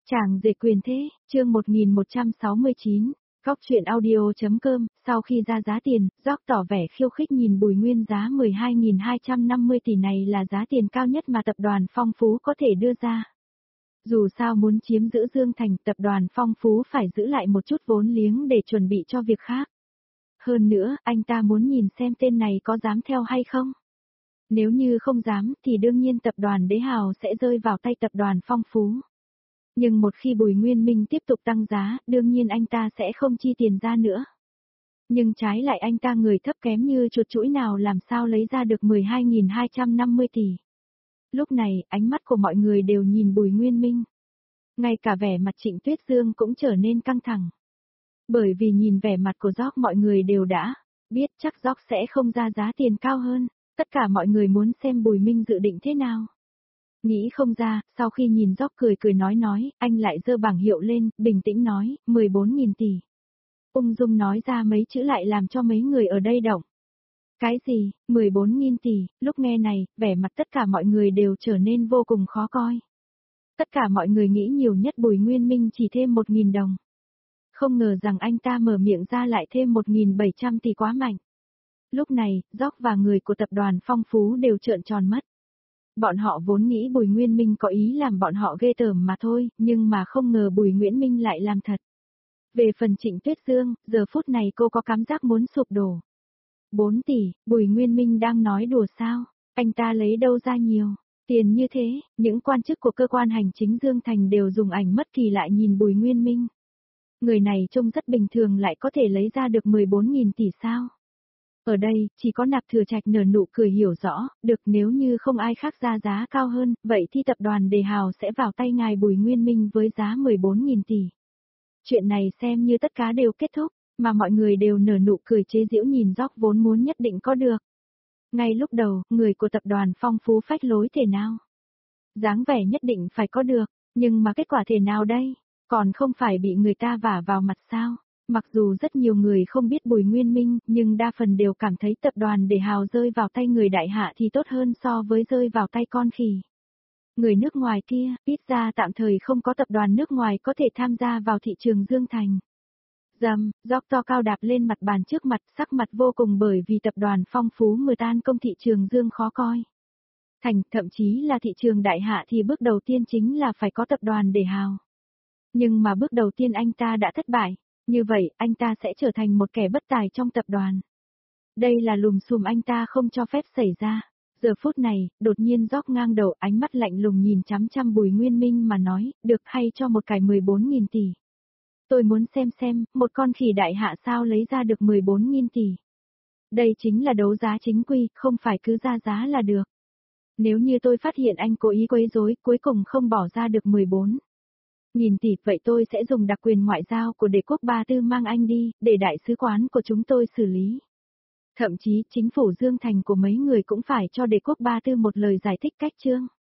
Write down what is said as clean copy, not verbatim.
Chàng dệt quyền thế, chương 1169, Góc chuyện audio.com, sau khi ra giá tiền, Jock tỏ vẻ khiêu khích nhìn Bùi Nguyên giá 12.250 tỷ này là giá tiền cao nhất mà tập đoàn Phong Phú có thể đưa ra. Dù sao muốn chiếm giữ Dương Thành, tập đoàn Phong Phú phải giữ lại một chút vốn liếng để chuẩn bị cho việc khác. Hơn nữa, anh ta muốn nhìn xem tên này có dám theo hay không. Nếu như không dám thì đương nhiên tập đoàn Đế Hào sẽ rơi vào tay tập đoàn Phong Phú. Nhưng một khi Bùi Nguyên Minh tiếp tục tăng giá, đương nhiên anh ta sẽ không chi tiền ra nữa. Nhưng trái lại anh ta người thấp kém như chuột chũi nào làm sao lấy ra được 12.250 tỷ. Lúc này, ánh mắt của mọi người đều nhìn Bùi Nguyên Minh. Ngay cả vẻ mặt Trịnh Tuyết Dương cũng trở nên căng thẳng. Bởi vì nhìn vẻ mặt của Jock mọi người đều đã biết chắc Jock sẽ không ra giá tiền cao hơn. Tất cả mọi người muốn xem Bùi Minh dự định thế nào. Nghĩ không ra, sau khi nhìn Jock cười nói, anh lại giơ bảng hiệu lên, bình tĩnh nói, 14.000 tỷ. Ung dung nói ra mấy chữ lại làm cho mấy người ở đây động. Cái gì, 14.000 tỷ, lúc nghe này, vẻ mặt tất cả mọi người đều trở nên vô cùng khó coi. Tất cả mọi người nghĩ nhiều nhất Bùi Nguyên Minh chỉ thêm 1.000 đồng. Không ngờ rằng anh ta mở miệng ra lại thêm 1.700 tỷ quá mạnh. Lúc này, Jock và người của tập đoàn Phong Phú đều trợn tròn mắt. Bọn họ vốn nghĩ Bùi Nguyên Minh có ý làm bọn họ ghê tởm mà thôi, nhưng mà không ngờ Bùi Nguyễn Minh lại làm thật. Về phần Trịnh Tuyết Dương, giờ phút này cô có cảm giác muốn sụp đổ. 4 tỷ, Bùi Nguyên Minh đang nói đùa sao? Anh ta lấy đâu ra nhiều tiền như thế? Những quan chức của cơ quan hành chính Dương Thành đều dùng ảnh mất kỳ lại nhìn Bùi Nguyên Minh. Người này trông rất bình thường lại có thể lấy ra được 14.000 tỷ sao? Ở đây, chỉ có Nạp Thừa Trạch nở nụ cười hiểu rõ, được nếu như không ai khác ra giá cao hơn, vậy thì tập đoàn Đề Hào sẽ vào tay ngài Bùi Nguyên Minh với giá 14.000 tỷ. Chuyện này xem như tất cả đều kết thúc, mà mọi người đều nở nụ cười chế giễu nhìn Jock vốn muốn nhất định có được. Ngay lúc đầu, người của tập đoàn Phong Phú phách lối thể nào? Dáng vẻ nhất định phải có được, nhưng mà kết quả thể nào đây? Còn không phải bị người ta vả vào mặt sao? Mặc dù rất nhiều người không biết Bùi Nguyên Minh, nhưng đa phần đều cảm thấy tập đoàn Đề Hào rơi vào tay người đại hạ thì tốt hơn so với rơi vào tay con khỉ. Người nước ngoài kia, ít ra tạm thời không có tập đoàn nước ngoài có thể tham gia vào thị trường Dương Thành. Jock to cao đạp lên mặt bàn trước mặt, sắc mặt vô cùng bởi vì tập đoàn Phong Phú mưa tan công thị trường Dương khó coi. Thậm chí là thị trường đại hạ thì bước đầu tiên chính là phải có tập đoàn Đề Hào. Nhưng mà bước đầu tiên anh ta đã thất bại. Như vậy, anh ta sẽ trở thành một kẻ bất tài trong tập đoàn. Đây là lùm xùm anh ta không cho phép xảy ra. Giờ phút này, đột nhiên Jock ngang đầu ánh mắt lạnh lùng nhìn chằm chằm Bùi Nguyên Minh mà nói, được hay cho một cái 14.000 tỷ. Tôi muốn xem, một con khỉ đại hạ sao lấy ra được 14.000 tỷ. Đây chính là đấu giá chính quy, không phải cứ ra giá là được. Nếu như tôi phát hiện anh cố ý quấy rối, cuối cùng không bỏ ra được 14.000 tỷ, vậy tôi sẽ dùng đặc quyền ngoại giao của Đế quốc Ba Tư mang anh đi, để đại sứ quán của chúng tôi xử lý. Thậm chí, chính phủ Dương Thành của mấy người cũng phải cho Đế quốc Ba Tư một lời giải thích cách chương.